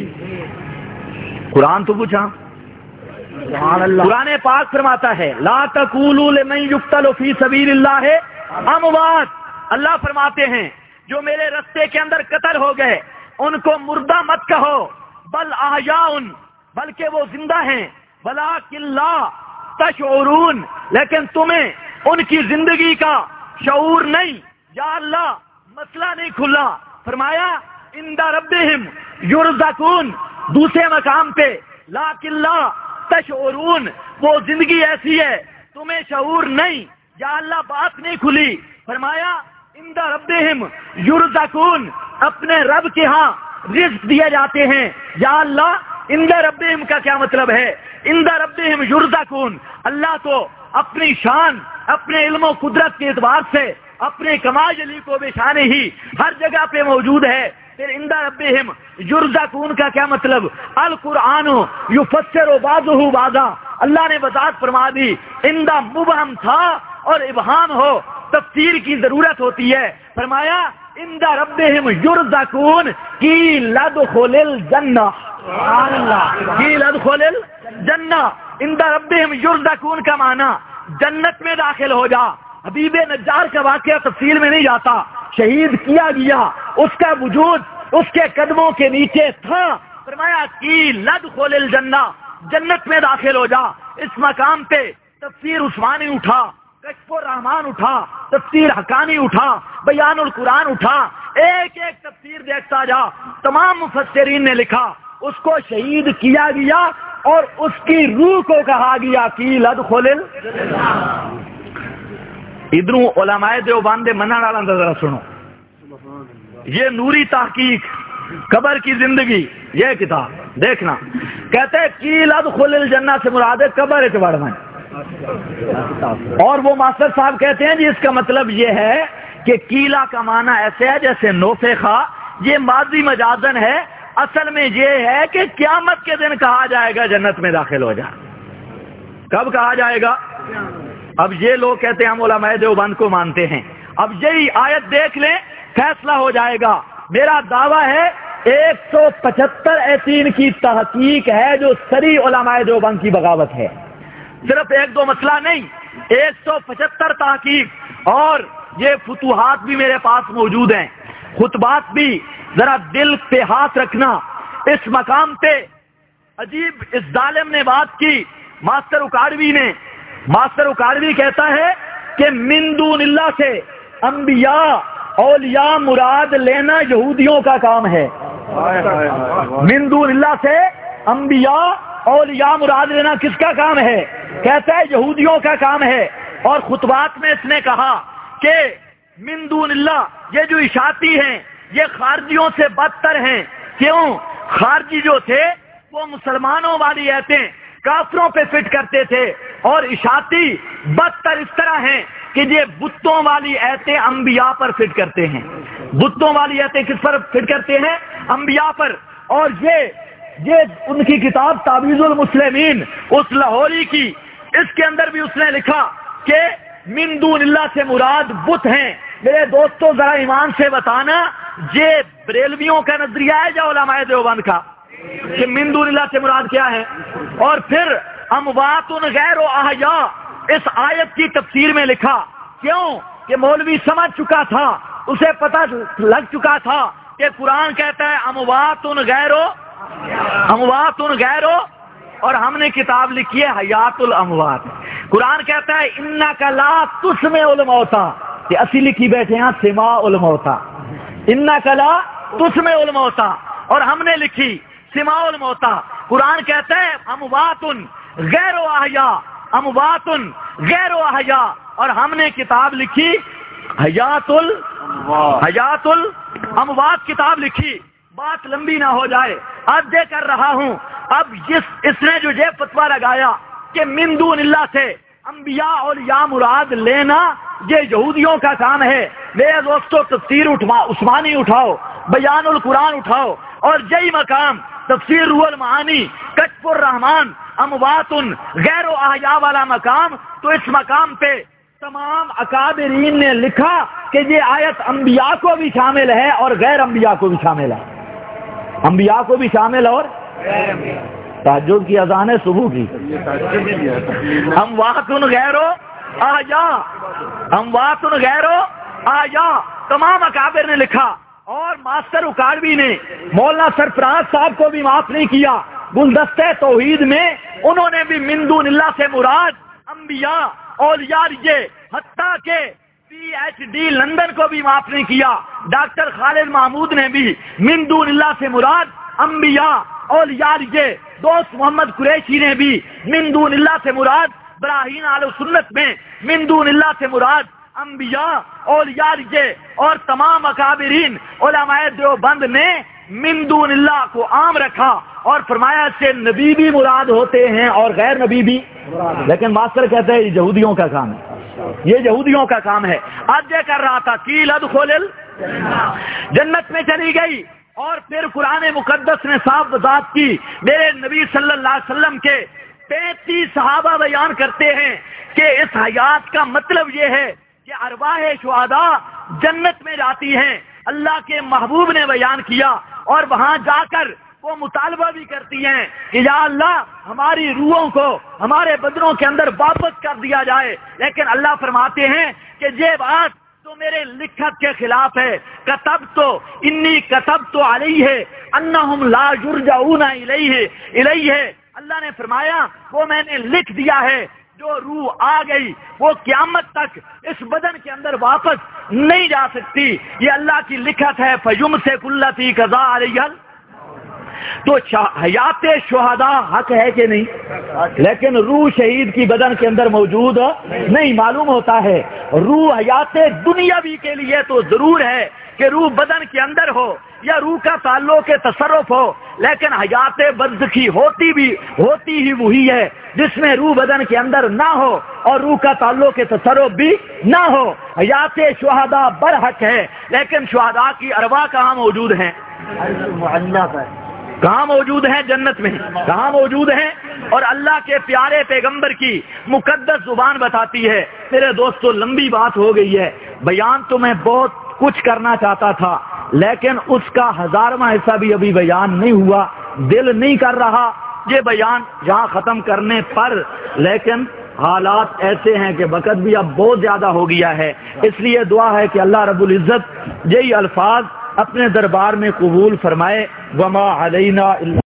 قرآن تو پوچھا، قرآن پاک فرماتا ہے لا تقولوا لمن یقتل فی سبیل اللہ اموات. اللہ فرماتے ہیں جو میرے رستے کے اندر قتل ہو گئے ان کو مردہ مت کہو، بل احیاء، بلکہ وہ زندہ ہیں، ولکن لا تشعرون، لیکن تمہیں ان کی زندگی کا شعور نہیں. یا اللہ مسئلہ نہیں کھلا. فرمایا عند ربہم یرزقون، دوسرے مقام پہ لیکن لا تشعرون، وہ زندگی ایسی ہے تمہیں شعور نہیں. یا اللہ بات نہیں کھلی. فرمایا عند ربہم یرزقون، اپنے رب کے ہاں رزق دیے جاتے ہیں. یا اللہ عند ربہم کا کیا مطلب ہے؟ عند ربہم یرزقون، اللہ تو اپنی شان، اپنے علم و قدرت کے اعتبار سے اپنے کمال جلی کو بے شان ہی ہر جگہ پہ موجود ہے۔ پھر عند ربہم یرزقون کا کیا مطلب؟ القرآن یفسر بعضہ بعضا، اللہ نے وضاحت فرما دی، عند مبہم تھا اور ابہام ہو تفسیر کی ضرورت ہوتی ہے، فرمایا عند ربہم یرزقون قیل ادخل الجنہ، سبحان اللہ، قیل ادخل الجنہ، عند ربہم یرزقون کا معنی جنت میں داخل ہو جا۔ حبیب نجار کا واقعہ تفصیل میں نہیں جاتا، شہید کیا گیا، اس کا وجود اس کے قدموں کے نیچے تھا، فرمایا قیل ادخل الجنہ، جنت میں داخل ہو جا۔ اس مقام پہ تفسیر عثمانی اٹھا، کشف الرحمان اٹھا، تفسیر حقانی اٹھا، بیان القرآن اٹھا، ایک ایک تفسیر دیکھتا جا، تمام مفسرین نے لکھا اس کو شہید کیا گیا اور اس کی روح کو کہا گیا قیل ادخل ادھروں علماء دیوبند منع ڈالا، ذرا سنو، یہ نوری تحقیق قبر کی زندگی، یہ کتاب دیکھنا، کہتے ہیں قیل ادخل الجنہ سے مراد ہے قبر اعتبار میں، اور وہ ماسٹر صاحب کہتے ہیں جی اس کا مطلب یہ ہے کہ قیلا کا معنی ایسے ہے جیسے نوفخا، یہ ماضی مجازن ہے، اصل میں یہ ہے کہ قیامت کے دن کہا جائے گا جنت میں داخل ہو جا۔ کب کہا جائے گا؟ اب یہ لوگ کہتے ہیں ہم علماء دیوبند کو مانتے ہیں، اب یہی آیت دیکھ لیں فیصلہ ہو جائے گا۔ میرا دعویٰ ہے 175 ایتین کی تحقیق ہے جو سری علماء دیوبند کی بغاوت ہے، صرف ایک دو مسئلہ نہیں، 175 تحقیق، اور یہ فتوحات بھی میرے پاس موجود ہیں، خطبات بھی، ذرا دل پہ ہاتھ رکھنا۔ اس مقام پہ عجیب اس ظالم نے بات کی، ماسٹر اکاڑوی نے، ماسٹر اکاڑوی کہتا ہے کہ من دون اللہ سے انبیاء اولیاء مراد لینا یہودیوں کا کام ہے، من دون اللہ سے انبیاء اولیاء مراد لینا کس کا کام ہے؟ کہتا ہے یہودیوں کا کام ہے۔ اور خطبات میں اس نے کہا کہ من دون اللہ، یہ جو اشاعتی ہیں یہ خارجیوں سے بدتر ہیں، کیوں؟ خارجی جو تھے وہ مسلمانوں والی ایتیں کافروں پہ فٹ کرتے تھے، اور اشاعتی بدتر اس طرح ہیں کہ یہ بتوں والی ایتیں انبیاء پر فٹ کرتے ہیں۔ بتوں والی ایتیں کس پر فٹ کرتے ہیں؟ انبیاء پر۔ اور یہ ان کی کتاب تعویذ المسلمین اس لاہوری کی، اس کے اندر بھی اس نے لکھا کہ من دون اللہ سے مراد بت ہیں۔ میرے دوستوں ذرا ایمان سے بتانا یہ بریلویوں کا نظریہ ہے یا علماء دیوبند کا کہ من دون اللہ سے مراد کیا ہے؟ اور پھر اموات غیر و احیاء اس آیت کی تفسیر میں لکھا، کیوں کہ مولوی سمجھ چکا تھا، اسے پتہ لگ چکا تھا کہ قرآن کہتا ہے اموات غیر، اور ہم نے کتاب لکھی ہے حیات الاموات۔ قرآن کہتا ہے انک لا تسمع الموتى، کہ اسی لکھی بیٹھے ہیں سماع الموتى، انک لا تسمع الموتى، اور ہم نے لکھی سماع الموتى۔ قرآن کہتا ہے اموات غیر و احیاء، اموات غیر و احیاء، اور ہم نے کتاب لکھی حیات الاموات کتاب لکھی۔ بات لمبی نہ ہو جائے، عرض کر رہا ہوں، اب اس نے جو یہ فتویٰ لگایا کہ من دون اللہ سے انبیاء اولیاء مراد لینا یہ یہودیوں کا کام ہے، میرے دوستو تفسیر عثمانی اٹھاؤ، بیان القرآن اٹھاؤ، اور یہی مقام تفسیر روح المعانی، کشف الرحمان، اموات غیر و احیاء والا مقام، تو اس مقام پہ تمام اکابرین نے لکھا کہ یہ آیت انبیاء کو بھی شامل ہے اور غیر انبیاء کو بھی شامل ہے، انبیاء کو بھی شامل اور تہجد کی اذان ہے صبح کی، اموات غیر و احیاء، اموات غیر و احیاء، تمام اکابر نے لکھا۔ اور ماسٹر اکاڑوی نے مولانا سرفراز صاحب کو بھی معاف نہیں کیا، گلدستہ توحید میں انہوں نے بھی من دون اللہ سے مراد انبیاء اولیاء لیے، حتیٰ کہ PhD لندن کو بھی معاف نہیں کیا۔ ڈاکٹر خالد محمود نے بھی من دون اللہ سے مراد انبیاء اولیاء لیے، دوست محمد قریشی نے بھی من دون اللہ سے مراد براہین اہل سنت میں من دون اللہ سے مراد انبیاء اولیاء لیے، اور تمام اکابرین علماء دیوبند نے من دون اللہ کو عام رکھا اور فرمایا سے نبی بھی مراد ہوتے ہیں اور غیر نبی بھی، لیکن ماسٹر کہتے ہیں یہ یہودیوں کا کام ہے، یہ یہودیوں کا کام ہے۔ آج یہ کر رہا تھا قیل ادخل جنت میں چلی گئی، اور پھر قرآن مقدس نے صاف وضاحت کی، میرے نبی صلی اللہ علیہ وسلم کے 35 صحابہ بیان کرتے ہیں کہ اس حیات کا مطلب یہ ہے کہ ارواح شہداء جنت میں جاتی ہیں۔ اللہ کے محبوب نے بیان کیا اور وہاں جا کر وہ مطالبہ بھی کرتی ہیں کہ یا اللہ ہماری روحوں کو ہمارے بدنوں کے اندر واپس کر دیا جائے، لیکن اللہ فرماتے ہیں کہ یہ بات تو میرے لکھت کے خلاف ہے، انی کتبت علیہ انہم لا یرجعون الیہ، اللہ نے فرمایا وہ میں نے لکھ دیا ہے، جو روح آ گئی وہ قیامت تک اس بدن کے اندر واپس نہیں جا سکتی، یہ اللہ کی لکھت ہے۔ فیمسک التی قضا علیہ، تو حیات شہداء حق ہے کہ نہیں؟ لیکن روح شہید کی بدن کے اندر موجود نہیں، معلوم ہوتا ہے روح حیات دنیاوی کے لیے تو ضرور ہے کہ روح بدن کے اندر ہو یا روح کا تعلق تصرف ہو، لیکن حیات برزخی ہوتی ہی وہی ہے جس میں روح بدن کے اندر نہ ہو اور روح کا تعلق تصرف بھی نہ ہو۔ حیات شہداء برحق ہے، لیکن شہداء کی ارواح کہاں موجود ہیں؟ کہاں موجود ہیں؟ جنت میں۔ کہاں موجود ہیں؟ اور اللہ کے پیارے پیغمبر کی مقدس زبان بتاتی ہے۔ میرے دوستو لمبی بات ہو گئی ہے، بیان تو میں بہت کچھ کرنا چاہتا تھا، لیکن اس کا 1000واں حصہ بھی ابھی بیان نہیں ہوا، دل نہیں کر رہا یہ بیان یہاں ختم کرنے پر، لیکن حالات ایسے ہیں کہ وقت بھی اب بہت زیادہ ہو گیا ہے، اس لیے دعا ہے کہ اللہ رب العزت یہی الفاظ اپنے دربار میں قبول فرمائے۔ وما علینا